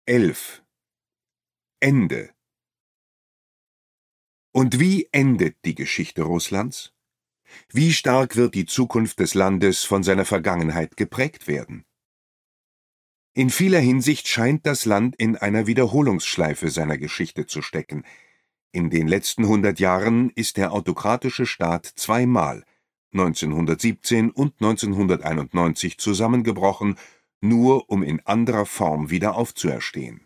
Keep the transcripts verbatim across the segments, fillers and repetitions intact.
elf. Ende. Und wie endet die Geschichte Russlands? Wie stark wird die Zukunft des Landes von seiner Vergangenheit geprägt werden? In vieler Hinsicht scheint das Land in einer Wiederholungsschleife seiner Geschichte zu stecken. In den letzten hundert Jahren ist der autokratische Staat zweimal, neunzehnhundertsiebzehn und neunzehnhunderteinundneunzig, zusammengebrochen, nur um in anderer Form wieder aufzuerstehen.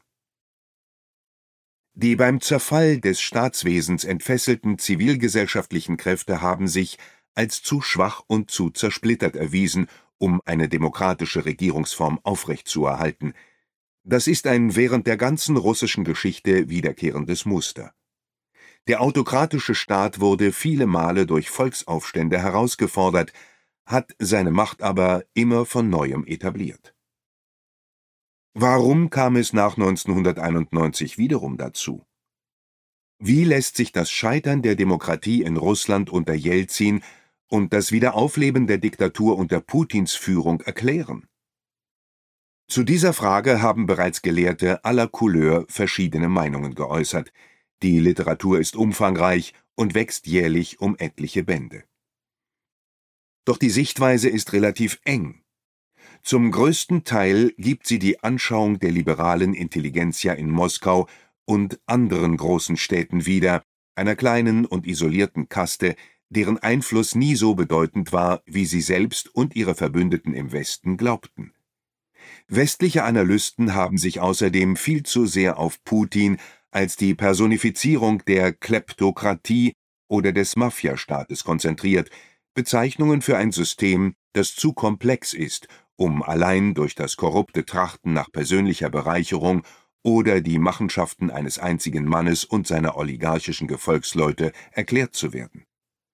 Die beim Zerfall des Staatswesens entfesselten zivilgesellschaftlichen Kräfte haben sich als zu schwach und zu zersplittert erwiesen, um eine demokratische Regierungsform aufrechtzuerhalten. Das ist ein während der ganzen russischen Geschichte wiederkehrendes Muster. Der autokratische Staat wurde viele Male durch Volksaufstände herausgefordert, hat seine Macht aber immer von neuem etabliert. Warum kam es nach neunzehnhunderteinundneunzig wiederum dazu? Wie lässt sich das Scheitern der Demokratie in Russland unter Jelzin und das Wiederaufleben der Diktatur unter Putins Führung erklären? Zu dieser Frage haben bereits Gelehrte aller Couleur verschiedene Meinungen geäußert. Die Literatur ist umfangreich und wächst jährlich um etliche Bände. Doch die Sichtweise ist relativ eng. Zum größten Teil gibt sie die Anschauung der liberalen Intelligenzia in Moskau und anderen großen Städten wieder, einer kleinen und isolierten Kaste, deren Einfluss nie so bedeutend war, wie sie selbst und ihre Verbündeten im Westen glaubten. Westliche Analysten haben sich außerdem viel zu sehr auf Putin als die Personifizierung der Kleptokratie oder des Mafiastaates konzentriert, Bezeichnungen für ein System, das zu komplex ist, um allein durch das korrupte Trachten nach persönlicher Bereicherung oder die Machenschaften eines einzigen Mannes und seiner oligarchischen Gefolgsleute erklärt zu werden.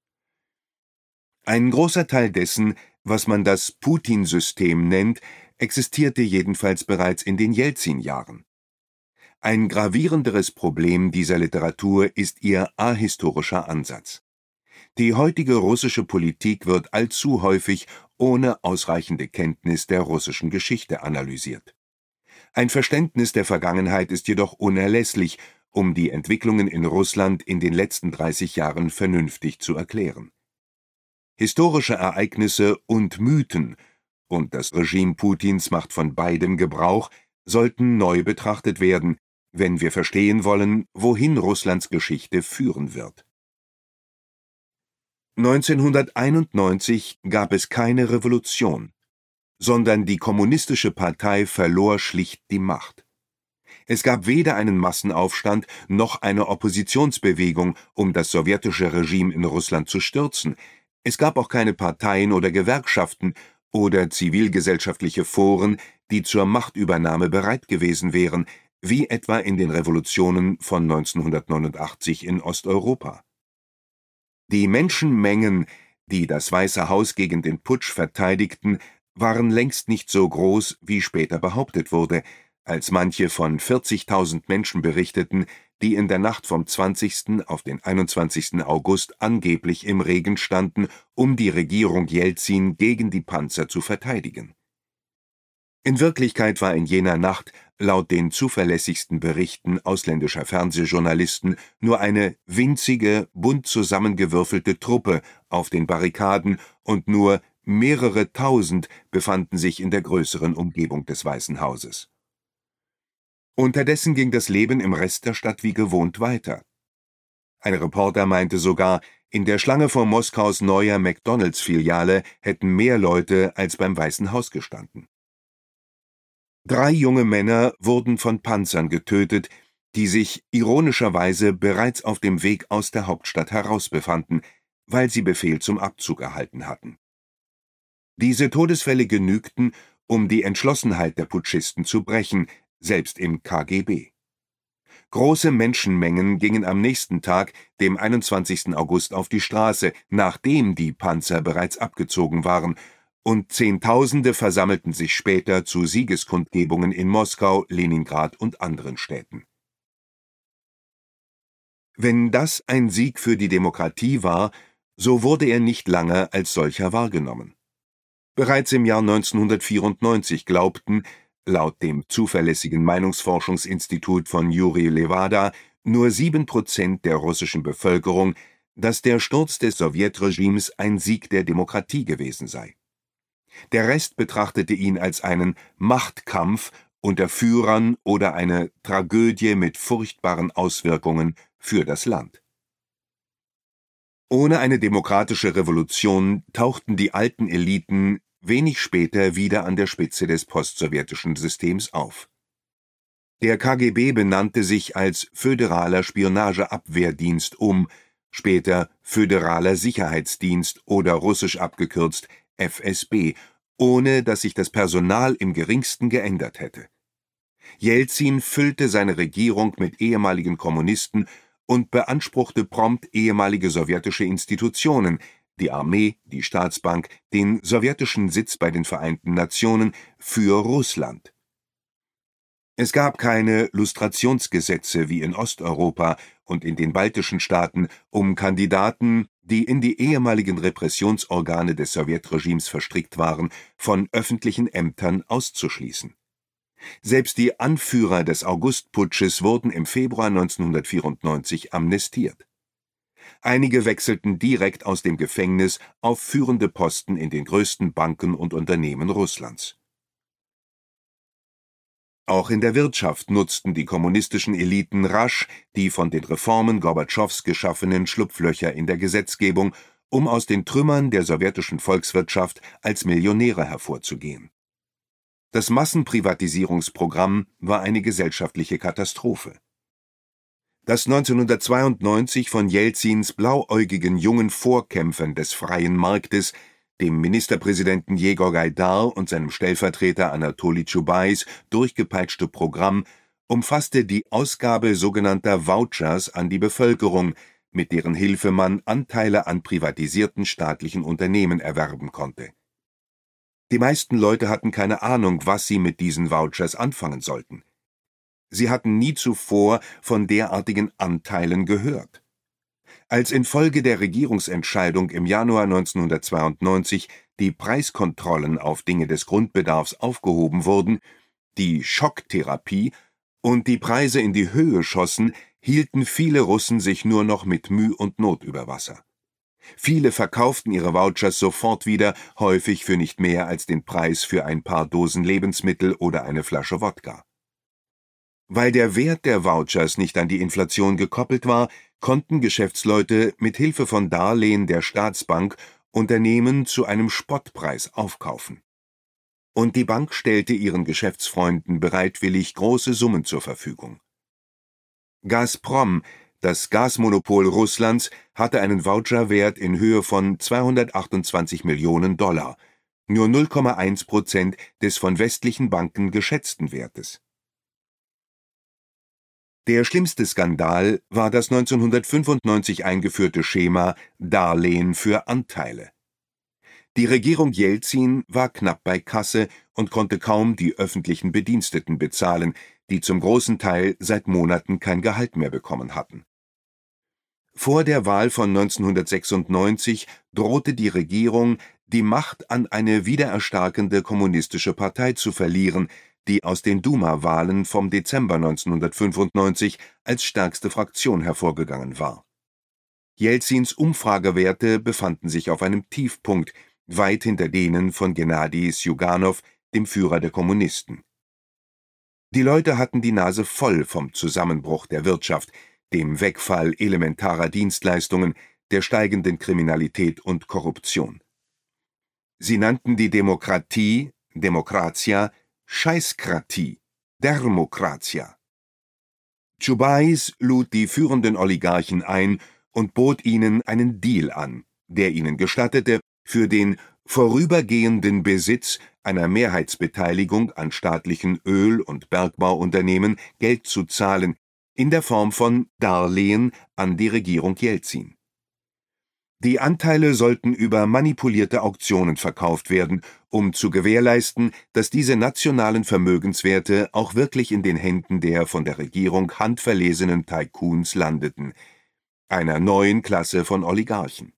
Ein großer Teil dessen, was man das Putin-System nennt, existierte jedenfalls bereits in den Jelzin-Jahren. Ein gravierenderes Problem dieser Literatur ist ihr ahistorischer Ansatz. Die heutige russische Politik wird allzu häufig ohne ausreichende Kenntnis der russischen Geschichte analysiert. Ein Verständnis der Vergangenheit ist jedoch unerlässlich, um die Entwicklungen in Russland in den letzten dreißig Jahren vernünftig zu erklären. Historische Ereignisse und Mythen, und das Regime Putins macht von beidem Gebrauch, sollten neu betrachtet werden, wenn wir verstehen wollen, wohin Russlands Geschichte führen wird. neunzehnhunderteinundneunzig gab es keine Revolution, sondern die Kommunistische Partei verlor schlicht die Macht. Es gab weder einen Massenaufstand noch eine Oppositionsbewegung, um das sowjetische Regime in Russland zu stürzen. Es gab auch keine Parteien oder Gewerkschaften oder zivilgesellschaftliche Foren, die zur Machtübernahme bereit gewesen wären, wie etwa in den Revolutionen von neunzehnhundertneunundachtzig in Osteuropa. Die Menschenmengen, die das Weiße Haus gegen den Putsch verteidigten, waren längst nicht so groß, wie später behauptet wurde, als manche von vierzigtausend Menschen berichteten, die in der Nacht vom zwanzigsten auf den einundzwanzigsten August angeblich im Regen standen, um die Regierung Jelzin gegen die Panzer zu verteidigen. In Wirklichkeit war in jener Nacht, laut den zuverlässigsten Berichten ausländischer Fernsehjournalisten, nur eine winzige, bunt zusammengewürfelte Truppe auf den Barrikaden und nur mehrere Tausend befanden sich in der größeren Umgebung des Weißen Hauses. Unterdessen ging das Leben im Rest der Stadt wie gewohnt weiter. Ein Reporter meinte sogar, in der Schlange vor Moskaus neuer McDonalds-Filiale hätten mehr Leute als beim Weißen Haus gestanden. Drei junge Männer wurden von Panzern getötet, die sich ironischerweise bereits auf dem Weg aus der Hauptstadt heraus befanden, weil sie Befehl zum Abzug erhalten hatten. Diese Todesfälle genügten, um die Entschlossenheit der Putschisten zu brechen, selbst im K G B. Große Menschenmengen gingen am nächsten Tag, dem einundzwanzigsten August, auf die Straße, nachdem die Panzer bereits abgezogen waren, und Zehntausende versammelten sich später zu Siegeskundgebungen in Moskau, Leningrad und anderen Städten. Wenn das ein Sieg für die Demokratie war, so wurde er nicht lange als solcher wahrgenommen. Bereits im Jahr neunzehnhundertvierundneunzig glaubten, laut dem zuverlässigen Meinungsforschungsinstitut von Juri Levada nur sieben Prozent der russischen Bevölkerung, dass der Sturz des Sowjetregimes ein Sieg der Demokratie gewesen sei. Der Rest betrachtete ihn als einen Machtkampf unter Führern oder eine Tragödie mit furchtbaren Auswirkungen für das Land. Ohne eine demokratische Revolution tauchten die alten Eliten wenig später wieder an der Spitze des postsowjetischen Systems auf. Der K G B benannte sich als Föderaler Spionageabwehrdienst um, später Föderaler Sicherheitsdienst oder russisch abgekürzt F S B, ohne dass sich das Personal im geringsten geändert hätte. Jelzin füllte seine Regierung mit ehemaligen Kommunisten und beanspruchte prompt ehemalige sowjetische Institutionen, die Armee, die Staatsbank, den sowjetischen Sitz bei den Vereinten Nationen, für Russland. Es gab keine Lustrationsgesetze wie in Osteuropa und in den baltischen Staaten, um Kandidaten, die in die ehemaligen Repressionsorgane des Sowjetregimes verstrickt waren, von öffentlichen Ämtern auszuschließen. Selbst die Anführer des Augustputsches wurden im Februar neunzehnhundertvierundneunzig amnestiert. Einige wechselten direkt aus dem Gefängnis auf führende Posten in den größten Banken und Unternehmen Russlands. Auch in der Wirtschaft nutzten die kommunistischen Eliten rasch die von den Reformen Gorbatschows geschaffenen Schlupflöcher in der Gesetzgebung, um aus den Trümmern der sowjetischen Volkswirtschaft als Millionäre hervorzugehen. Das Massenprivatisierungsprogramm war eine gesellschaftliche Katastrophe. Das neunzehnhundertzweiundneunzig von Jelzins blauäugigen jungen Vorkämpfern des freien Marktes, dem Ministerpräsidenten Jegor Gaidar und seinem Stellvertreter Anatoli Tschubais durchgepeitschte Programm umfasste die Ausgabe sogenannter Vouchers an die Bevölkerung, mit deren Hilfe man Anteile an privatisierten staatlichen Unternehmen erwerben konnte. Die meisten Leute hatten keine Ahnung, was sie mit diesen Vouchers anfangen sollten. Sie hatten nie zuvor von derartigen Anteilen gehört. Als infolge der Regierungsentscheidung im Januar neunzehnhundertzweiundneunzig die Preiskontrollen auf Dinge des Grundbedarfs aufgehoben wurden, die Schocktherapie und die Preise in die Höhe schossen, hielten viele Russen sich nur noch mit Müh und Not über Wasser. Viele verkauften ihre Vouchers sofort wieder, häufig für nicht mehr als den Preis für ein paar Dosen Lebensmittel oder eine Flasche Wodka. Weil der Wert der Vouchers nicht an die Inflation gekoppelt war, konnten Geschäftsleute mit Hilfe von Darlehen der Staatsbank Unternehmen zu einem Spottpreis aufkaufen. Und die Bank stellte ihren Geschäftsfreunden bereitwillig große Summen zur Verfügung. Gazprom, das Gasmonopol Russlands, hatte einen Voucherwert in Höhe von zweihundertachtundzwanzig Millionen Dollar, nur null Komma eins Prozent des von westlichen Banken geschätzten Wertes. Der schlimmste Skandal war das neunzehnhundertfünfundneunzig eingeführte Schema Darlehen für Anteile. Die Regierung Jelzin war knapp bei Kasse und konnte kaum die öffentlichen Bediensteten bezahlen, die zum großen Teil seit Monaten kein Gehalt mehr bekommen hatten. Vor der Wahl von neunzehnhundertsechsundneunzig drohte die Regierung, die Macht an eine wiedererstarkende kommunistische Partei zu verlieren, die aus den Duma-Wahlen vom Dezember neunzehnhundertfünfundneunzig als stärkste Fraktion hervorgegangen war. Jelzins Umfragewerte befanden sich auf einem Tiefpunkt, weit hinter denen von Gennadi Sjuganov, dem Führer der Kommunisten. Die Leute hatten die Nase voll vom Zusammenbruch der Wirtschaft, dem Wegfall elementarer Dienstleistungen, der steigenden Kriminalität und Korruption. Sie nannten die Demokratie, Demokratia, Scheißkratie, Dermokratia. Tschubais lud die führenden Oligarchen ein und bot ihnen einen Deal an, der ihnen gestattete, für den vorübergehenden Besitz einer Mehrheitsbeteiligung an staatlichen Öl- und Bergbauunternehmen Geld zu zahlen, in der Form von Darlehen an die Regierung Jelzin. Die Anteile sollten über manipulierte Auktionen verkauft werden, um zu gewährleisten, dass diese nationalen Vermögenswerte auch wirklich in den Händen der von der Regierung handverlesenen Tycoons landeten, einer neuen Klasse von Oligarchen.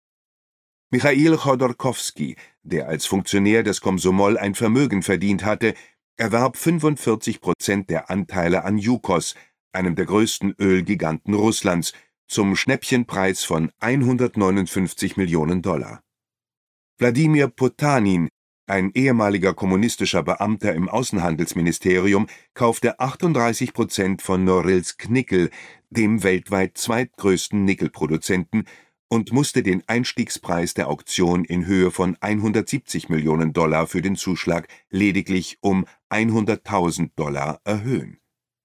Michail Chodorkowski, der als Funktionär des Komsomol ein Vermögen verdient hatte, erwarb fünfundvierzig Prozent der Anteile an Yukos, einem der größten Ölgiganten Russlands, zum Schnäppchenpreis von hundertneunundfünfzig Millionen Dollar. Wladimir Potanin, ein ehemaliger kommunistischer Beamter im Außenhandelsministerium, kaufte achtunddreißig Prozent von Norilsk Nickel, dem weltweit zweitgrößten Nickelproduzenten, und musste den Einstiegspreis der Auktion in Höhe von hundertsiebzig Millionen Dollar für den Zuschlag lediglich um hunderttausend Dollar erhöhen.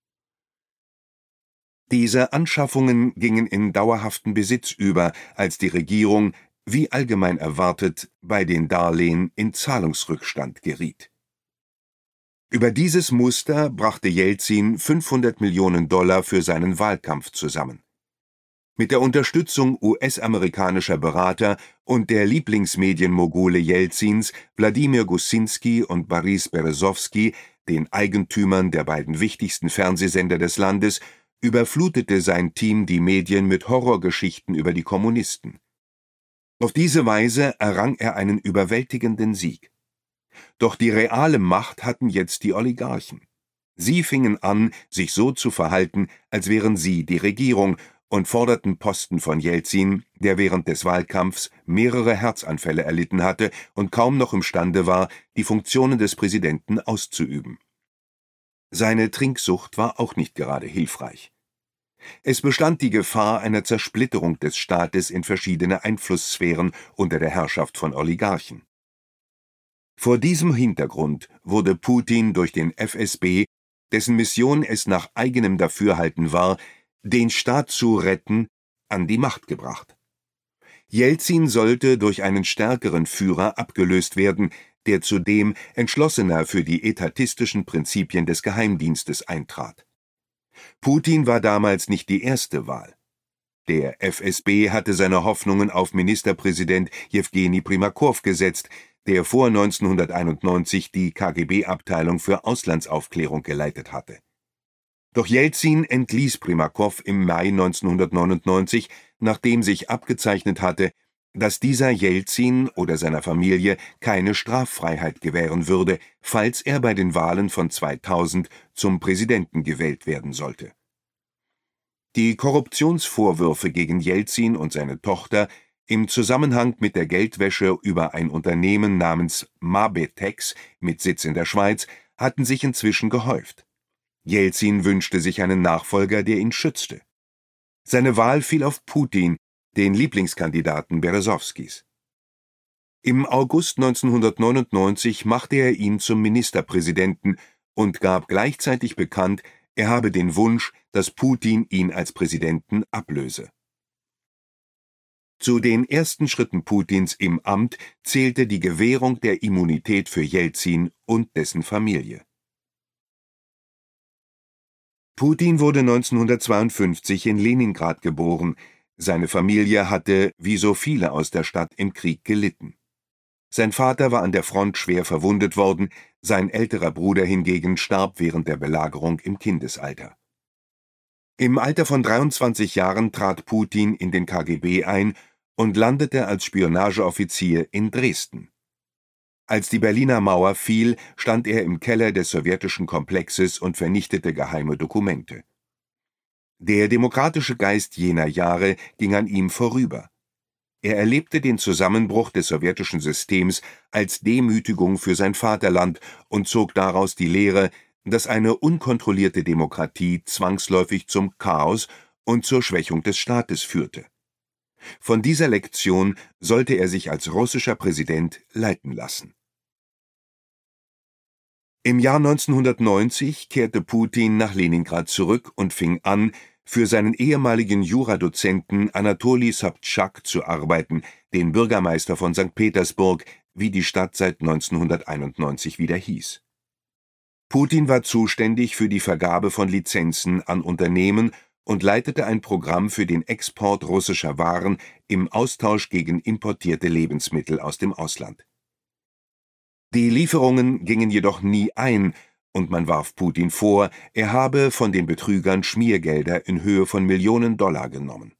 Diese Anschaffungen gingen in dauerhaften Besitz über, als die Regierung, wie allgemein erwartet, bei den Darlehen in Zahlungsrückstand geriet. Über dieses Muster brachte Jelzin fünfhundert Millionen Dollar für seinen Wahlkampf zusammen. Mit der Unterstützung U S-amerikanischer Berater und der Lieblingsmedienmogule Jelzins, Wladimir Gusinski und Boris Berezowski, den Eigentümern der beiden wichtigsten Fernsehsender des Landes, überflutete sein Team die Medien mit Horrorgeschichten über die Kommunisten. Auf diese Weise errang er einen überwältigenden Sieg. Doch die reale Macht hatten jetzt die Oligarchen. Sie fingen an, sich so zu verhalten, als wären sie die Regierung, und forderten Posten von Jelzin, der während des Wahlkampfs mehrere Herzanfälle erlitten hatte und kaum noch imstande war, die Funktionen des Präsidenten auszuüben. Seine Trinksucht war auch nicht gerade hilfreich. Es bestand die Gefahr einer Zersplitterung des Staates in verschiedene Einflusssphären unter der Herrschaft von Oligarchen. Vor diesem Hintergrund wurde Putin durch den F S B, dessen Mission es nach eigenem Dafürhalten war, den Staat zu retten, an die Macht gebracht. Jelzin sollte durch einen stärkeren Führer abgelöst werden, der zudem entschlossener für die etatistischen Prinzipien des Geheimdienstes eintrat. Putin war damals nicht die erste Wahl. Der F S B hatte seine Hoffnungen auf Ministerpräsident Jewgeni Primakow gesetzt, der vor neunzehnhunderteinundneunzig die K G B-Abteilung für Auslandsaufklärung geleitet hatte. Doch Jelzin entließ Primakow im Mai neunzehnhundertneunundneunzig, nachdem sich abgezeichnet hatte, dass dieser Jelzin oder seiner Familie keine Straffreiheit gewähren würde, falls er bei den Wahlen von zweitausend zum Präsidenten gewählt werden sollte. Die Korruptionsvorwürfe gegen Jelzin und seine Tochter im Zusammenhang mit der Geldwäsche über ein Unternehmen namens Mabetex mit Sitz in der Schweiz hatten sich inzwischen gehäuft. Jelzin wünschte sich einen Nachfolger, der ihn schützte. Seine Wahl fiel auf Putin, den Lieblingskandidaten Berezowskis. Im August neunzehnhundertneunundneunzig machte er ihn zum Ministerpräsidenten und gab gleichzeitig bekannt, er habe den Wunsch, dass Putin ihn als Präsidenten ablöse. Zu den ersten Schritten Putins im Amt zählte die Gewährung der Immunität für Jelzin und dessen Familie. Putin wurde neunzehnhundertzweiundfünfzig in Leningrad geboren. Seine Familie hatte, wie so viele aus der Stadt, im Krieg gelitten. Sein Vater war an der Front schwer verwundet worden, sein älterer Bruder hingegen starb während der Belagerung im Kindesalter. Im Alter von dreiundzwanzig Jahren trat Putin in den K G B ein und landete als Spionageoffizier in Dresden. Als die Berliner Mauer fiel, stand er im Keller des sowjetischen Komplexes und vernichtete geheime Dokumente. Der demokratische Geist jener Jahre ging an ihm vorüber. Er erlebte den Zusammenbruch des sowjetischen Systems als Demütigung für sein Vaterland und zog daraus die Lehre, dass eine unkontrollierte Demokratie zwangsläufig zum Chaos und zur Schwächung des Staates führte. Von dieser Lektion sollte er sich als russischer Präsident leiten lassen. Im Jahr neunzehnhundertneunzig kehrte Putin nach Leningrad zurück und fing an, für seinen ehemaligen Juradozenten Anatoli Sobtschak zu arbeiten, den Bürgermeister von Sankt Petersburg, wie die Stadt seit neunzehnhunderteinundneunzig wieder hieß. Putin war zuständig für die Vergabe von Lizenzen an Unternehmen und leitete ein Programm für den Export russischer Waren im Austausch gegen importierte Lebensmittel aus dem Ausland. Die Lieferungen gingen jedoch nie ein, und man warf Putin vor, er habe von den Betrügern Schmiergelder in Höhe von Millionen Dollar genommen.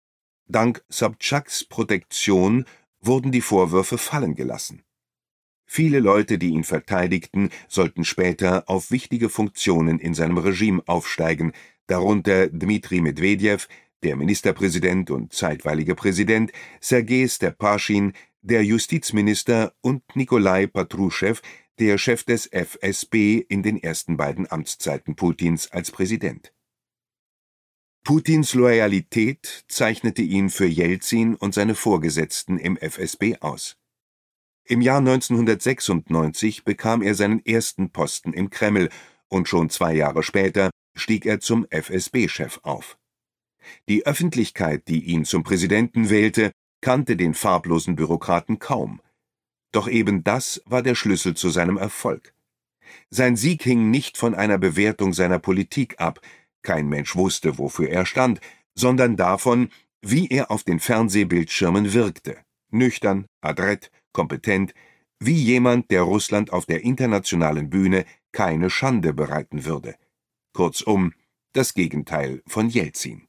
Dank Sobtschaks Protektion wurden die Vorwürfe fallen gelassen. Viele Leute, die ihn verteidigten, sollten später auf wichtige Funktionen in seinem Regime aufsteigen, darunter Dmitri Medwedew, der Ministerpräsident und zeitweilige Präsident, Sergei Stepaschin, der Justizminister und Nikolai Patruschew, der Chef des F S B in den ersten beiden Amtszeiten Putins als Präsident. Putins Loyalität zeichnete ihn für Jelzin und seine Vorgesetzten im F S B aus. Im Jahr neunzehnhundertsechsundneunzig bekam er seinen ersten Posten im Kreml und schon zwei Jahre später stieg er zum F S B-Chef auf. Die Öffentlichkeit, die ihn zum Präsidenten wählte, kannte den farblosen Bürokraten kaum. Doch eben das war der Schlüssel zu seinem Erfolg. Sein Sieg hing nicht von einer Bewertung seiner Politik ab, kein Mensch wusste, wofür er stand, sondern davon, wie er auf den Fernsehbildschirmen wirkte, nüchtern, adrett, kompetent, wie jemand, der Russland auf der internationalen Bühne keine Schande bereiten würde. Kurzum, das Gegenteil von Jelzin.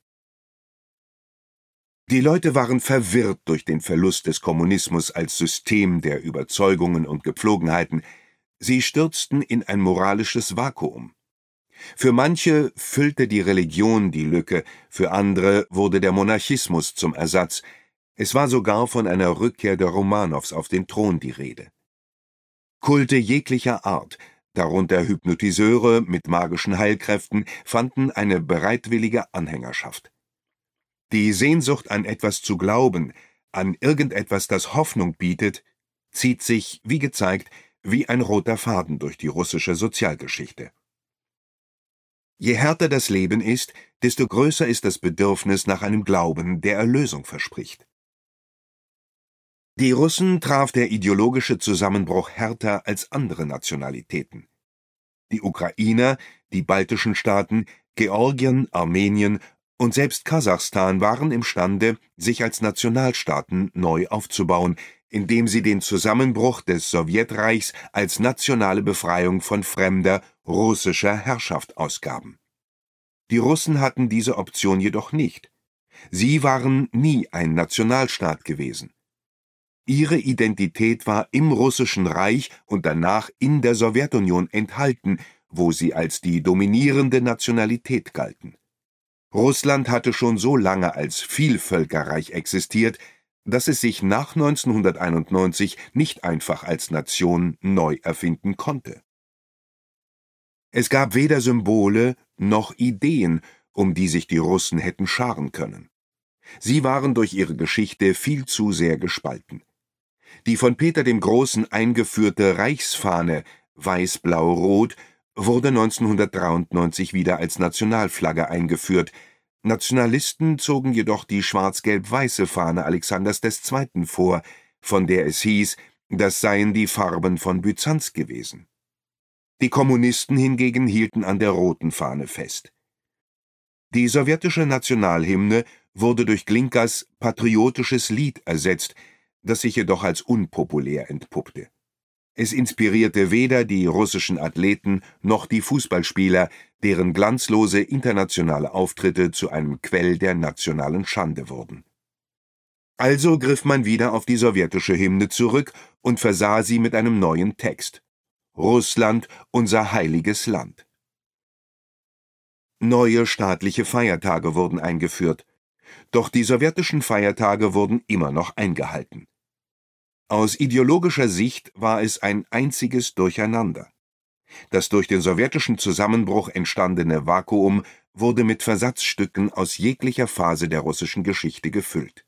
Die Leute waren verwirrt durch den Verlust des Kommunismus als System der Überzeugungen und Gepflogenheiten. Sie stürzten in ein moralisches Vakuum. Für manche füllte die Religion die Lücke, für andere wurde der Monarchismus zum Ersatz. Es war sogar von einer Rückkehr der Romanows auf den Thron die Rede. Kulte jeglicher Art, darunter Hypnotiseure mit magischen Heilkräften, fanden eine bereitwillige Anhängerschaft. Die Sehnsucht, an etwas zu glauben, an irgendetwas, das Hoffnung bietet, zieht sich, wie gezeigt, wie ein roter Faden durch die russische Sozialgeschichte. Je härter das Leben ist, desto größer ist das Bedürfnis nach einem Glauben, der Erlösung verspricht. Die Russen traf der ideologische Zusammenbruch härter als andere Nationalitäten. Die Ukrainer, die baltischen Staaten, Georgien, Armenien und selbst Kasachstan waren imstande, sich als Nationalstaaten neu aufzubauen, indem sie den Zusammenbruch des Sowjetreichs als nationale Befreiung von fremder, russischer Herrschaft ausgaben. Die Russen hatten diese Option jedoch nicht. Sie waren nie ein Nationalstaat gewesen. Ihre Identität war im Russischen Reich und danach in der Sowjetunion enthalten, wo sie als die dominierende Nationalität galten. Russland hatte schon so lange als Vielvölkerreich existiert, dass es sich nach neunzehnhunderteinundneunzig nicht einfach als Nation neu erfinden konnte. Es gab weder Symbole noch Ideen, um die sich die Russen hätten scharen können. Sie waren durch ihre Geschichte viel zu sehr gespalten. Die von Peter dem Großen eingeführte Reichsfahne weiß-blau-rot wurde neunzehnhundertdreiundneunzig wieder als Nationalflagge eingeführt. Nationalisten zogen jedoch die schwarz-gelb-weiße Fahne Alexanders des Zweiten vor, von der es hieß, das seien die Farben von Byzanz gewesen. Die Kommunisten hingegen hielten an der roten Fahne fest. Die sowjetische Nationalhymne wurde durch Glinkas patriotisches Lied ersetzt, das sich jedoch als unpopulär entpuppte. Es inspirierte weder die russischen Athleten noch die Fußballspieler, deren glanzlose internationale Auftritte zu einem Quell der nationalen Schande wurden. Also griff man wieder auf die sowjetische Hymne zurück und versah sie mit einem neuen Text: Russland, unser heiliges Land. Neue staatliche Feiertage wurden eingeführt, doch die sowjetischen Feiertage wurden immer noch eingehalten. Aus ideologischer Sicht war es ein einziges Durcheinander. Das durch den sowjetischen Zusammenbruch entstandene Vakuum wurde mit Versatzstücken aus jeglicher Phase der russischen Geschichte gefüllt.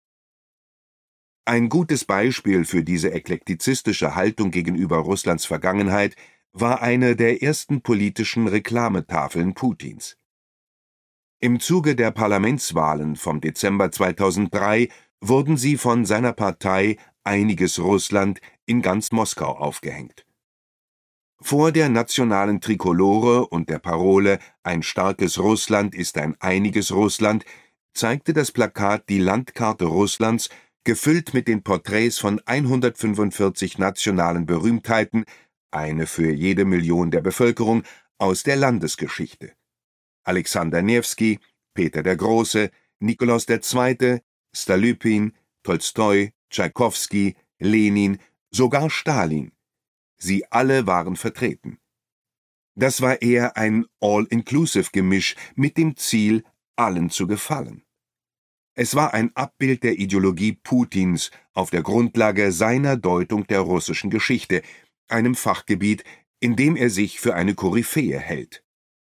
Ein gutes Beispiel für diese eklektizistische Haltung gegenüber Russlands Vergangenheit war eine der ersten politischen Reklametafeln Putins. Im Zuge der Parlamentswahlen vom Dezember zweitausenddrei wurden sie von seiner Partei Einiges Russland in ganz Moskau aufgehängt. Vor der nationalen Trikolore und der Parole »Ein starkes Russland ist ein einiges Russland« zeigte das Plakat die Landkarte Russlands, gefüllt mit den Porträts von hundertfünfundvierzig nationalen Berühmtheiten, eine für jede Million der Bevölkerung, aus der Landesgeschichte. Alexander Newski, Peter der Große, Nikolaus der Zweite, Stolypin, Tolstoi, Tschaikowski, Lenin, sogar Stalin, Sie alle waren vertreten. Das war eher ein All-Inclusive-Gemisch mit dem Ziel, allen zu gefallen. Es war ein Abbild der Ideologie Putins auf der Grundlage seiner Deutung der russischen Geschichte, einem Fachgebiet, in dem er sich für eine Koryphäe hält.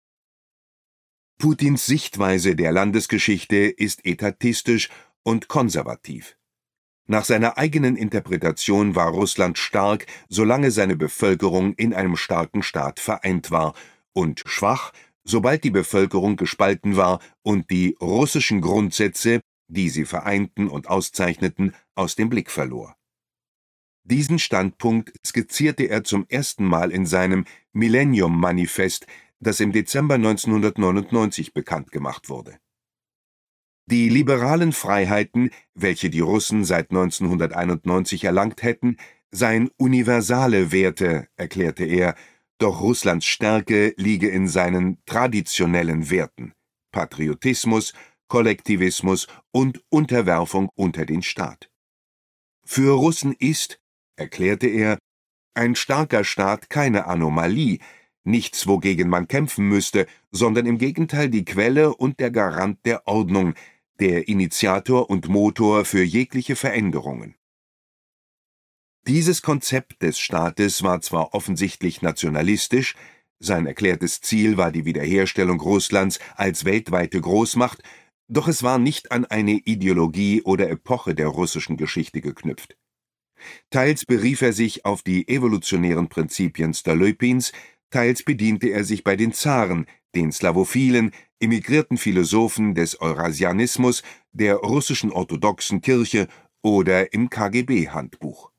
Putins Sichtweise der Landesgeschichte ist etatistisch und konservativ. Nach seiner eigenen Interpretation war Russland stark, solange seine Bevölkerung in einem starken Staat vereint war, und schwach, sobald die Bevölkerung gespalten war und die russischen Grundsätze, die sie vereinten und auszeichneten, aus dem Blick verlor. Diesen Standpunkt skizzierte er zum ersten Mal in seinem Millennium-Manifest, das im Dezember neunzehnhundertneunundneunzig bekannt gemacht wurde. Die liberalen Freiheiten, welche die Russen seit neunzehnhunderteinundneunzig erlangt hätten, seien universale Werte, erklärte er, doch Russlands Stärke liege in seinen traditionellen Werten: Patriotismus, Kollektivismus und Unterwerfung unter den Staat. Für Russen ist, erklärte er, ein starker Staat keine Anomalie, nichts, wogegen man kämpfen müsste, sondern im Gegenteil die Quelle und der Garant der Ordnung, der Initiator und Motor für jegliche Veränderungen. Dieses Konzept des Staates war zwar offensichtlich nationalistisch, sein erklärtes Ziel war die Wiederherstellung Russlands als weltweite Großmacht, doch es war nicht an eine Ideologie oder Epoche der russischen Geschichte geknüpft. Teils berief er sich auf die evolutionären Prinzipien Stolypins, teils bediente er sich bei den Zaren, den slawophilen, emigrierten Philosophen des Eurasianismus, der russischen orthodoxen Kirche oder im K G B-Handbuch.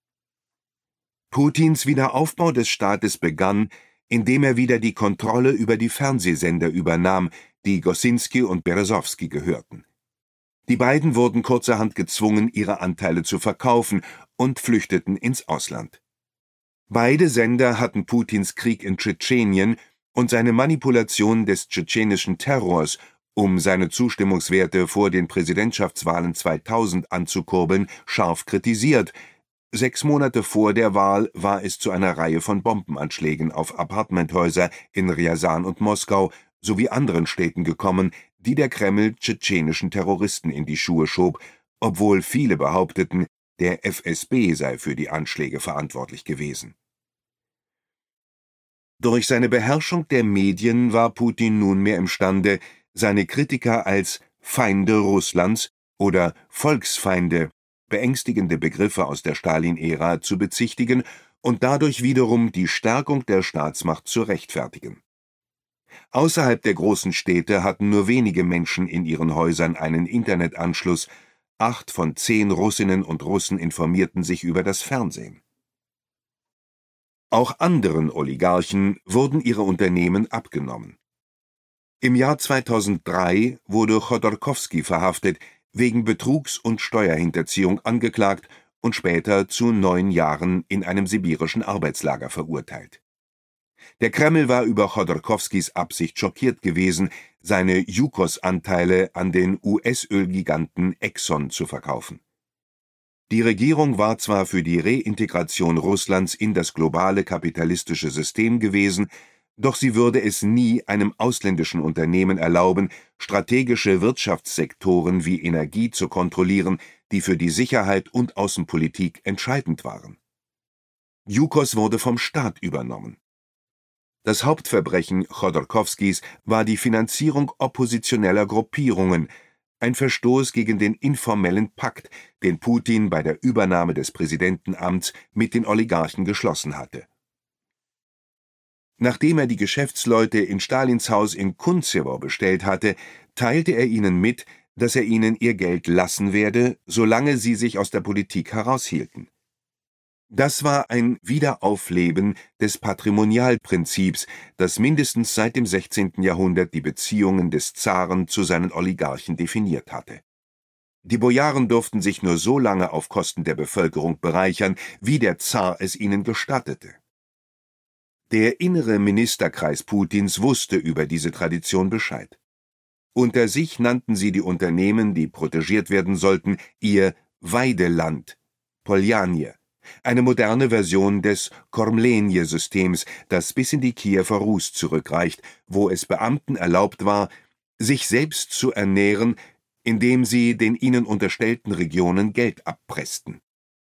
Putins Wiederaufbau des Staates begann, indem er wieder die Kontrolle über die Fernsehsender übernahm, die Gossinski und Berezowski gehörten. Die beiden wurden kurzerhand gezwungen, ihre Anteile zu verkaufen und flüchteten ins Ausland. Beide Sender hatten Putins Krieg in Tschetschenien und seine Manipulation des tschetschenischen Terrors, um seine Zustimmungswerte vor den Präsidentschaftswahlen zweitausend anzukurbeln, scharf kritisiert. Sechs Monate vor der Wahl war es zu einer Reihe von Bombenanschlägen auf Apartmenthäuser in Rjasan und Moskau sowie anderen Städten gekommen, die der Kreml tschetschenischen Terroristen in die Schuhe schob, obwohl viele behaupteten, der F S B sei für die Anschläge verantwortlich gewesen. Durch seine Beherrschung der Medien war Putin nunmehr imstande, seine Kritiker als Feinde Russlands oder Volksfeinde, beängstigende Begriffe aus der Stalin-Ära, zu bezichtigen und dadurch wiederum die Stärkung der Staatsmacht zu rechtfertigen. Außerhalb der großen Städte hatten nur wenige Menschen in ihren Häusern einen Internetanschluss, acht von zehn Russinnen und Russen informierten sich über das Fernsehen. Auch anderen Oligarchen wurden ihre Unternehmen abgenommen. Im Jahr zweitausenddrei wurde Chodorkowski verhaftet, wegen Betrugs und Steuerhinterziehung angeklagt und später zu neun Jahren in einem sibirischen Arbeitslager verurteilt. Der Kreml war über Chodorkowskis Absicht schockiert gewesen, seine Yukos-Anteile an den U S-Ölgiganten Exxon zu verkaufen. Die Regierung war zwar für die Reintegration Russlands in das globale kapitalistische System gewesen, doch sie würde es nie einem ausländischen Unternehmen erlauben, strategische Wirtschaftssektoren wie Energie zu kontrollieren, die für die Sicherheit und Außenpolitik entscheidend waren. Yukos wurde vom Staat übernommen. Das Hauptverbrechen Chodorkowskis war die Finanzierung oppositioneller Gruppierungen, ein Verstoß gegen den informellen Pakt, den Putin bei der Übernahme des Präsidentenamts mit den Oligarchen geschlossen hatte. Nachdem er die Geschäftsleute in Stalins Haus in Kuntsewo bestellt hatte, teilte er ihnen mit, dass er ihnen ihr Geld lassen werde, solange sie sich aus der Politik heraushielten. Das war ein Wiederaufleben des Patrimonialprinzips, das mindestens seit dem sechzehnten Jahrhundert die Beziehungen des Zaren zu seinen Oligarchen definiert hatte. Die Bojaren durften sich nur so lange auf Kosten der Bevölkerung bereichern, wie der Zar es ihnen gestattete. Der innere Ministerkreis Putins wusste über diese Tradition Bescheid. Unter sich nannten sie die Unternehmen, die protegiert werden sollten, ihr Weideland, Poljanie, eine moderne Version des Kормlenie-Systems, das bis in die Kiewer Rus zurückreicht, wo es Beamten erlaubt war, sich selbst zu ernähren, indem sie den ihnen unterstellten Regionen Geld abpressten.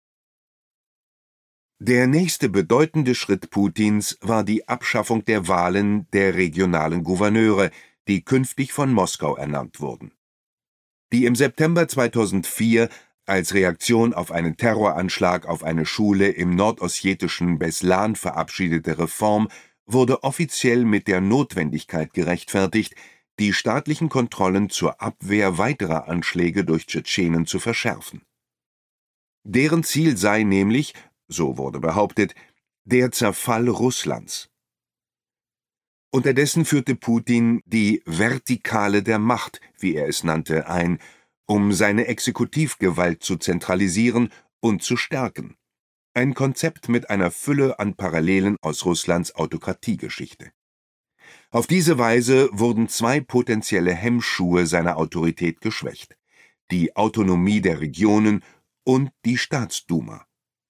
Der nächste bedeutende Schritt Putins war die Abschaffung der Wahlen der regionalen Gouverneure, die künftig von Moskau ernannt wurden. Die im September zweitausendvier als Reaktion auf einen Terroranschlag auf eine Schule im nordossetischen Beslan verabschiedete Reform wurde offiziell mit der Notwendigkeit gerechtfertigt, die staatlichen Kontrollen zur Abwehr weiterer Anschläge durch Tschetschenen zu verschärfen. Deren Ziel sei nämlich, so wurde behauptet, der Zerfall Russlands. Unterdessen führte Putin die Vertikale der Macht, wie er es nannte, ein, um seine Exekutivgewalt zu zentralisieren und zu stärken. Ein Konzept mit einer Fülle an Parallelen aus Russlands Autokratiegeschichte. Auf diese Weise wurden zwei potenzielle Hemmschuhe seiner Autorität geschwächt: die Autonomie der Regionen und die Staatsduma.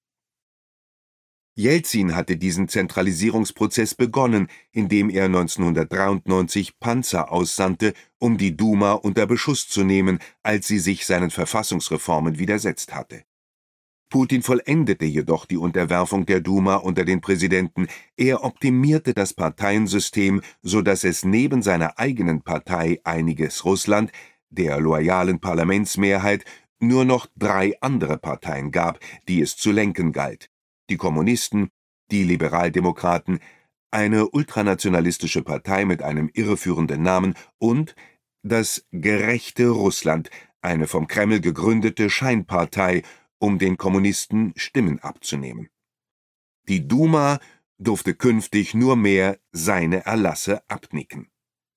Jelzin hatte diesen Zentralisierungsprozess begonnen, indem er neunzehnhundertdreiundneunzig Panzer aussandte, um die Duma unter Beschuss zu nehmen, als sie sich seinen Verfassungsreformen widersetzt hatte. Putin vollendete jedoch die Unterwerfung der Duma unter den Präsidenten. Er optimierte das Parteiensystem, so dass es neben seiner eigenen Partei Einiges Russland, der loyalen Parlamentsmehrheit, nur noch drei andere Parteien gab, die es zu lenken galt: die Kommunisten, die Liberaldemokraten, eine ultranationalistische Partei mit einem irreführenden Namen und das Gerechte Russland, eine vom Kreml gegründete Scheinpartei, um den Kommunisten Stimmen abzunehmen. Die Duma durfte künftig nur mehr seine Erlasse abnicken.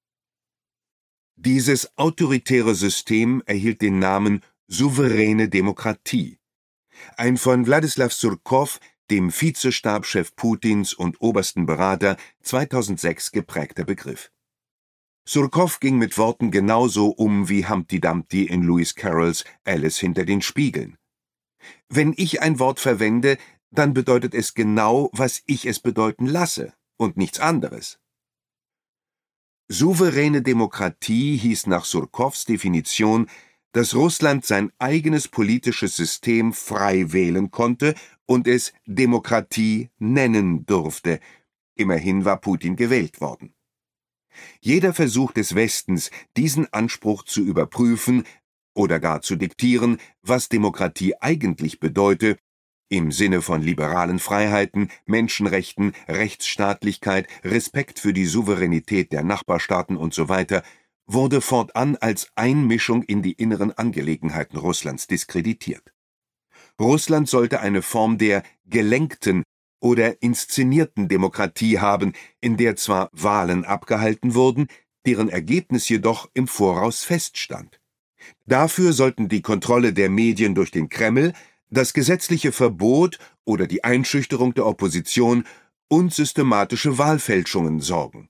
Dieses autoritäre System erhielt den Namen souveräne Demokratie. Ein von Wladislaw Surkow, dem Vizestabschef Putins und obersten Berater, zweitausendsechs geprägter Begriff. Surkow ging mit Worten genauso um wie Humpty Dumpty in Lewis Carrolls Alice hinter den Spiegeln. Wenn ich ein Wort verwende, dann bedeutet es genau, was ich es bedeuten lasse, und nichts anderes. Souveräne Demokratie hieß nach Surkows Definition, dass Russland sein eigenes politisches System frei wählen konnte und es Demokratie nennen durfte. Immerhin war Putin gewählt worden. Jeder Versuch des Westens, diesen Anspruch zu überprüfen oder gar zu diktieren, was Demokratie eigentlich bedeute, im Sinne von liberalen Freiheiten, Menschenrechten, Rechtsstaatlichkeit, Respekt für die Souveränität der Nachbarstaaten usw., wurde fortan als Einmischung in die inneren Angelegenheiten Russlands diskreditiert. Russland sollte eine Form der gelenkten oder inszenierten Demokratie haben, in der zwar Wahlen abgehalten wurden, deren Ergebnis jedoch im Voraus feststand. Dafür sollten die Kontrolle der Medien durch den Kreml, das gesetzliche Verbot oder die Einschüchterung der Opposition und systematische Wahlfälschungen sorgen.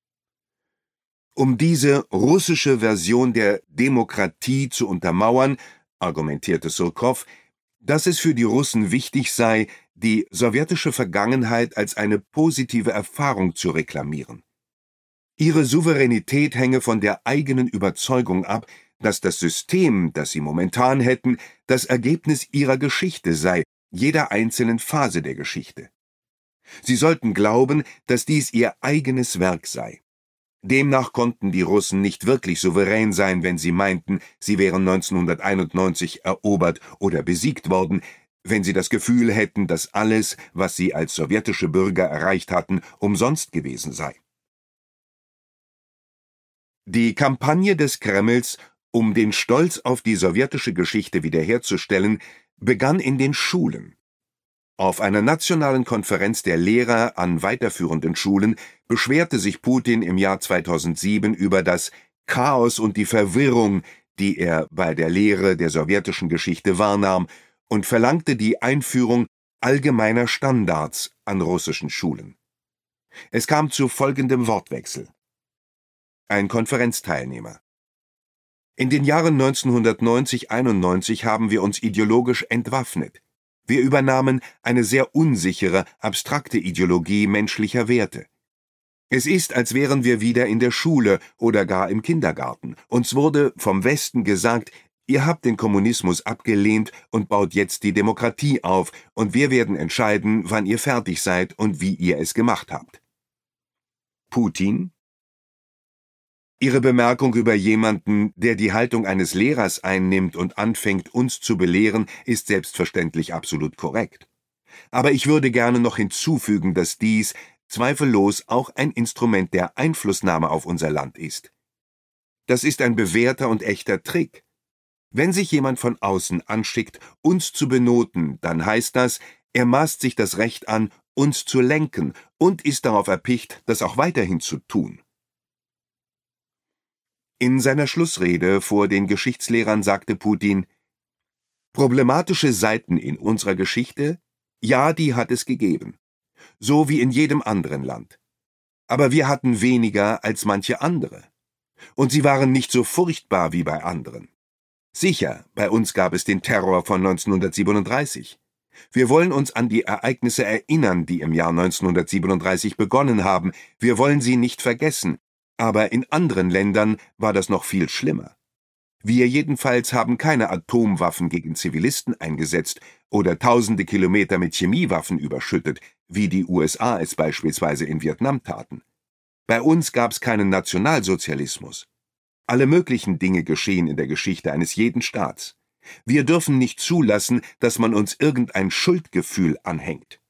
Um diese russische Version der Demokratie zu untermauern, argumentierte Surkow, dass es für die Russen wichtig sei, die sowjetische Vergangenheit als eine positive Erfahrung zu reklamieren. Ihre Souveränität hänge von der eigenen Überzeugung ab, dass das System, das sie momentan hätten, das Ergebnis ihrer Geschichte sei, jeder einzelnen Phase der Geschichte. Sie sollten glauben, dass dies ihr eigenes Werk sei. Demnach konnten die Russen nicht wirklich souverän sein, wenn sie meinten, sie wären neunzehnhunderteinundneunzig erobert oder besiegt worden, wenn sie das Gefühl hätten, dass alles, was sie als sowjetische Bürger erreicht hatten, umsonst gewesen sei. Die Kampagne des Kremls, um den Stolz auf die sowjetische Geschichte wiederherzustellen, begann in den Schulen. Auf einer nationalen Konferenz der Lehrer an weiterführenden Schulen beschwerte sich Putin im Jahr zweitausendsieben über das Chaos und die Verwirrung, die er bei der Lehre der sowjetischen Geschichte wahrnahm, und verlangte die Einführung allgemeiner Standards an russischen Schulen. Es kam zu folgendem Wortwechsel. Ein Konferenzteilnehmer: In den Jahren neunzehnhundertneunzig einundneunzig haben wir uns ideologisch entwaffnet. Wir übernahmen eine sehr unsichere, abstrakte Ideologie menschlicher Werte. Es ist, als wären wir wieder in der Schule oder gar im Kindergarten. Uns wurde vom Westen gesagt, ihr habt den Kommunismus abgelehnt und baut jetzt die Demokratie auf, und wir werden entscheiden, wann ihr fertig seid und wie ihr es gemacht habt. Putin? Ihre Bemerkung über jemanden, der die Haltung eines Lehrers einnimmt und anfängt, uns zu belehren, ist selbstverständlich absolut korrekt. Aber ich würde gerne noch hinzufügen, dass dies zweifellos auch ein Instrument der Einflussnahme auf unser Land ist. Das ist ein bewährter und echter Trick. Wenn sich jemand von außen anschickt, uns zu benoten, dann heißt das, er maßt sich das Recht an, uns zu lenken und ist darauf erpicht, das auch weiterhin zu tun. In seiner Schlussrede vor den Geschichtslehrern sagte Putin: Problematische Seiten in unserer Geschichte, ja, die hat es gegeben. So wie in jedem anderen Land. Aber wir hatten weniger als manche andere. Und sie waren nicht so furchtbar wie bei anderen. Sicher, bei uns gab es den Terror von neunzehnhundertsiebenunddreißig. Wir wollen uns an die Ereignisse erinnern, die im Jahr neunzehnhundertsiebenunddreißig begonnen haben. Wir wollen sie nicht vergessen. Aber in anderen Ländern war das noch viel schlimmer. Wir jedenfalls haben keine Atomwaffen gegen Zivilisten eingesetzt oder tausende Kilometer mit Chemiewaffen überschüttet, wie die U S A es beispielsweise in Vietnam taten. Bei uns gab es keinen Nationalsozialismus. Alle möglichen Dinge geschehen in der Geschichte eines jeden Staats. Wir dürfen nicht zulassen, dass man uns irgendein Schuldgefühl anhängt.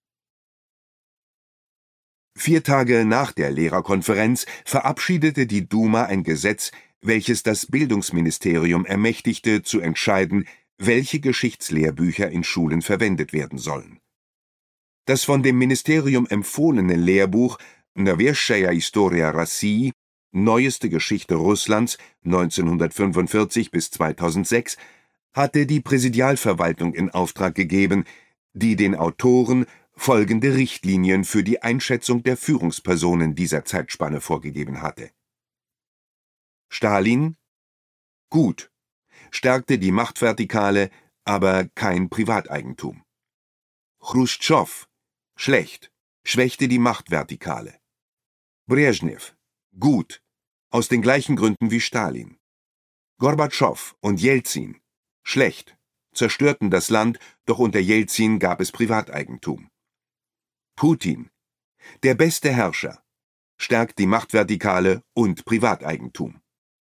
Vier Tage nach der Lehrerkonferenz verabschiedete die Duma ein Gesetz, welches das Bildungsministerium ermächtigte, zu entscheiden, welche Geschichtslehrbücher in Schulen verwendet werden sollen. Das von dem Ministerium empfohlene Lehrbuch Novejschaja Historia России, Neueste Geschichte Russlands neunzehnhundertfünfundvierzig bis zweitausendsechs, hatte die Präsidialverwaltung in Auftrag gegeben, die den Autoren folgende Richtlinien für die Einschätzung der Führungspersonen dieser Zeitspanne vorgegeben hatte. Stalin: Gut, stärkte die Machtvertikale, aber kein Privateigentum. Chruschtschow: Schlecht, schwächte die Machtvertikale. Brezhnev: Gut, aus den gleichen Gründen wie Stalin. Gorbatschow und Jelzin: Schlecht, zerstörten das Land, doch unter Jelzin gab es Privateigentum. Putin: Der beste Herrscher, stärkt die Machtvertikale und Privateigentum.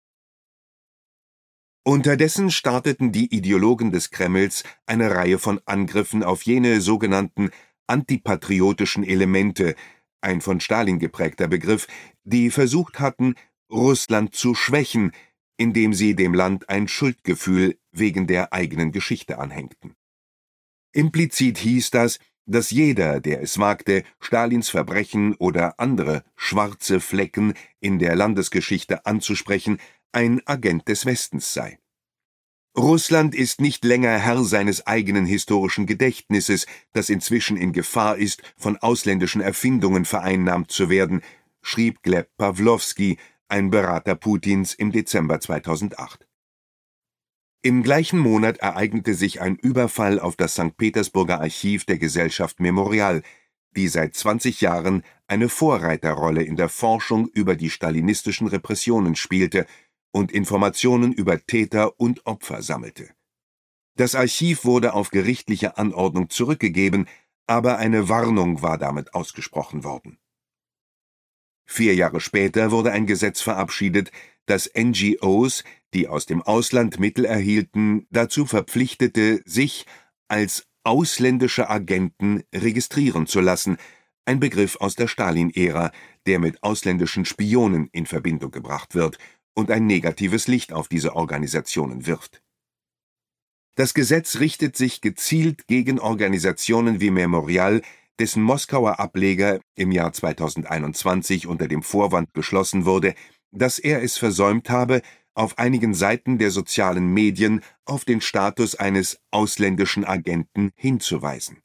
Unterdessen starteten die Ideologen des Kremls eine Reihe von Angriffen auf jene sogenannten antipatriotischen Elemente, ein von Stalin geprägter Begriff, die versucht hatten, Russland zu schwächen, indem sie dem Land ein Schuldgefühl wegen der eigenen Geschichte anhängten. Implizit hieß das, dass jeder, der es wagte, Stalins Verbrechen oder andere schwarze Flecken in der Landesgeschichte anzusprechen, ein Agent des Westens sei. Russland ist nicht länger Herr seines eigenen historischen Gedächtnisses, das inzwischen in Gefahr ist, von ausländischen Erfindungen vereinnahmt zu werden, schrieb Gleb Pawlowski, ein Berater Putins, im Dezember zweitausendacht. Im gleichen Monat ereignete sich ein Überfall auf das Sankt Petersburger Archiv der Gesellschaft Memorial, die seit zwanzig Jahren eine Vorreiterrolle in der Forschung über die stalinistischen Repressionen spielte und Informationen über Täter und Opfer sammelte. Das Archiv wurde auf gerichtliche Anordnung zurückgegeben, aber eine Warnung war damit ausgesprochen worden. Vier Jahre später wurde ein Gesetz verabschiedet, das N G Os, die aus dem Ausland Mittel erhielten, dazu verpflichtete, sich als ausländische Agenten registrieren zu lassen, ein Begriff aus der Stalin-Ära, der mit ausländischen Spionen in Verbindung gebracht wird und ein negatives Licht auf diese Organisationen wirft. Das Gesetz richtet sich gezielt gegen Organisationen wie Memorial, dessen Moskauer Ableger im Jahr zweitausendeinundzwanzig unter dem Vorwand geschlossen wurde, dass er es versäumt habe, auf einigen Seiten der sozialen Medien auf den Status eines ausländischen Agenten hinzuweisen.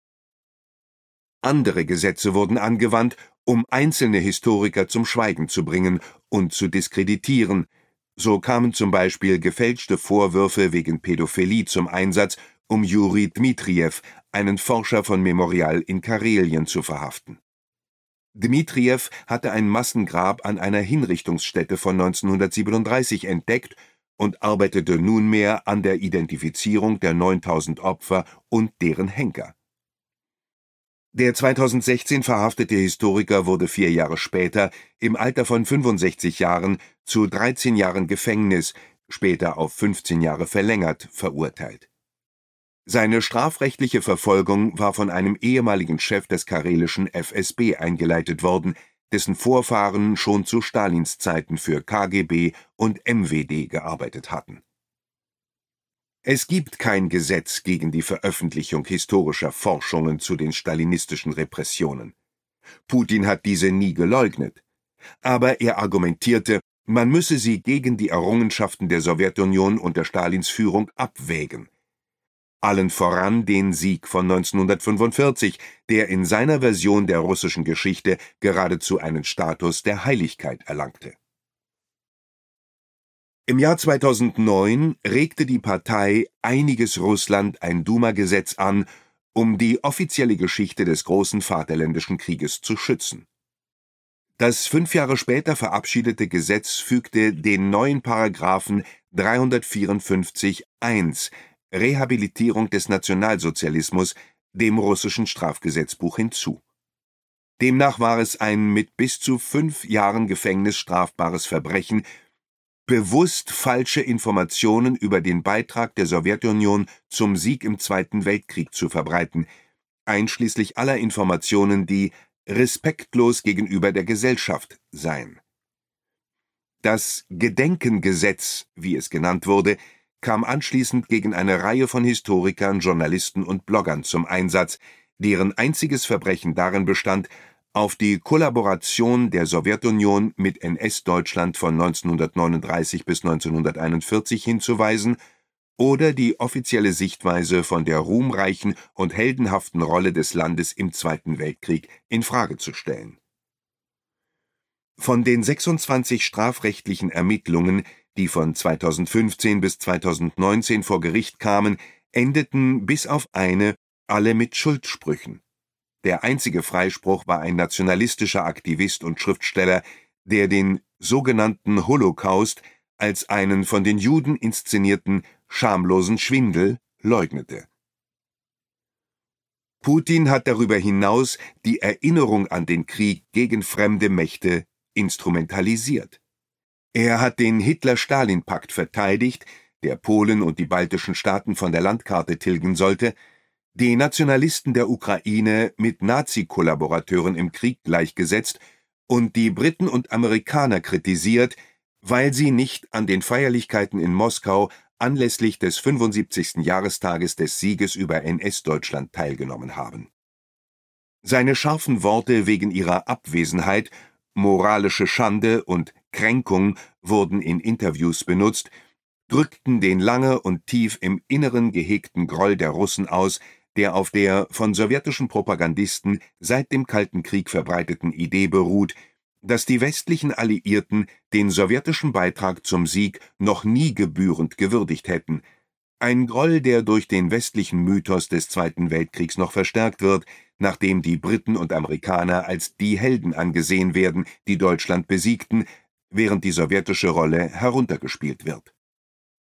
Andere Gesetze wurden angewandt, um einzelne Historiker zum Schweigen zu bringen und zu diskreditieren. So kamen zum Beispiel gefälschte Vorwürfe wegen Pädophilie zum Einsatz, um Juri Dmitrijew, einen Forscher von Memorial in Karelien, zu verhaften. Dmitrijew hatte ein Massengrab an einer Hinrichtungsstätte von neunzehnhundertsiebenunddreißig entdeckt und arbeitete nunmehr an der Identifizierung der neuntausend Opfer und deren Henker. Der zweitausendsechzehn verhaftete Historiker wurde vier Jahre später im Alter von fünfundsechzig Jahren zu dreizehn Jahren Gefängnis, später auf fünfzehn Jahre verlängert, verurteilt. Seine strafrechtliche Verfolgung war von einem ehemaligen Chef des karelischen F S B eingeleitet worden, dessen Vorfahren schon zu Stalins Zeiten für K G B und M W D gearbeitet hatten. Es gibt kein Gesetz gegen die Veröffentlichung historischer Forschungen zu den stalinistischen Repressionen. Putin hat diese nie geleugnet. Aber er argumentierte, man müsse sie gegen die Errungenschaften der Sowjetunion unter Stalins Führung abwägen. Allen voran den Sieg von neunzehnhundertfünfundvierzig, der in seiner Version der russischen Geschichte geradezu einen Status der Heiligkeit erlangte. Im Jahr zweitausendneun regte die Partei Einiges Russland ein Duma-Gesetz an, um die offizielle Geschichte des großen Vaterländischen Krieges zu schützen. Das fünf Jahre später verabschiedete Gesetz fügte den neuen Paragraphen dreihundertvierundfünfzig Absatz eins Rehabilitierung des Nationalsozialismus dem russischen Strafgesetzbuch hinzu. Demnach war es ein mit bis zu fünf Jahren Gefängnis strafbares Verbrechen, bewusst falsche Informationen über den Beitrag der Sowjetunion zum Sieg im Zweiten Weltkrieg zu verbreiten, einschließlich aller Informationen, die respektlos gegenüber der Gesellschaft seien. Das Gedenkengesetz, wie es genannt wurde, kam anschließend gegen eine Reihe von Historikern, Journalisten und Bloggern zum Einsatz, deren einziges Verbrechen darin bestand, auf die Kollaboration der Sowjetunion mit N S-Deutschland von neunzehnhundertneununddreißig bis neunzehnhunderteinundvierzig hinzuweisen oder die offizielle Sichtweise von der ruhmreichen und heldenhaften Rolle des Landes im Zweiten Weltkrieg in Frage zu stellen. Von den sechsundzwanzig strafrechtlichen Ermittlungen, die von zweitausendfünfzehn bis zweitausendneunzehn vor Gericht kamen, endeten bis auf eine alle mit Schuldsprüchen. Der einzige Freispruch war ein nationalistischer Aktivist und Schriftsteller, der den sogenannten Holocaust als einen von den Juden inszenierten schamlosen Schwindel leugnete. Putin hat darüber hinaus die Erinnerung an den Krieg gegen fremde Mächte instrumentalisiert. Er hat den Hitler-Stalin-Pakt verteidigt, der Polen und die baltischen Staaten von der Landkarte tilgen sollte, die Nationalisten der Ukraine mit Nazi-Kollaborateuren im Krieg gleichgesetzt und die Briten und Amerikaner kritisiert, weil sie nicht an den Feierlichkeiten in Moskau anlässlich des fünfundsiebzigsten Jahrestages des Sieges über N S-Deutschland teilgenommen haben. Seine scharfen Worte wegen ihrer Abwesenheit, moralische Schande und Kränkung wurden in Interviews benutzt, drückten den lange und tief im Inneren gehegten Groll der Russen aus, der auf der von sowjetischen Propagandisten seit dem Kalten Krieg verbreiteten Idee beruht, dass die westlichen Alliierten den sowjetischen Beitrag zum Sieg noch nie gebührend gewürdigt hätten, ein Groll, der durch den westlichen Mythos des Zweiten Weltkriegs noch verstärkt wird, nachdem die Briten und Amerikaner als die Helden angesehen werden, die Deutschland besiegten, während die sowjetische Rolle heruntergespielt wird.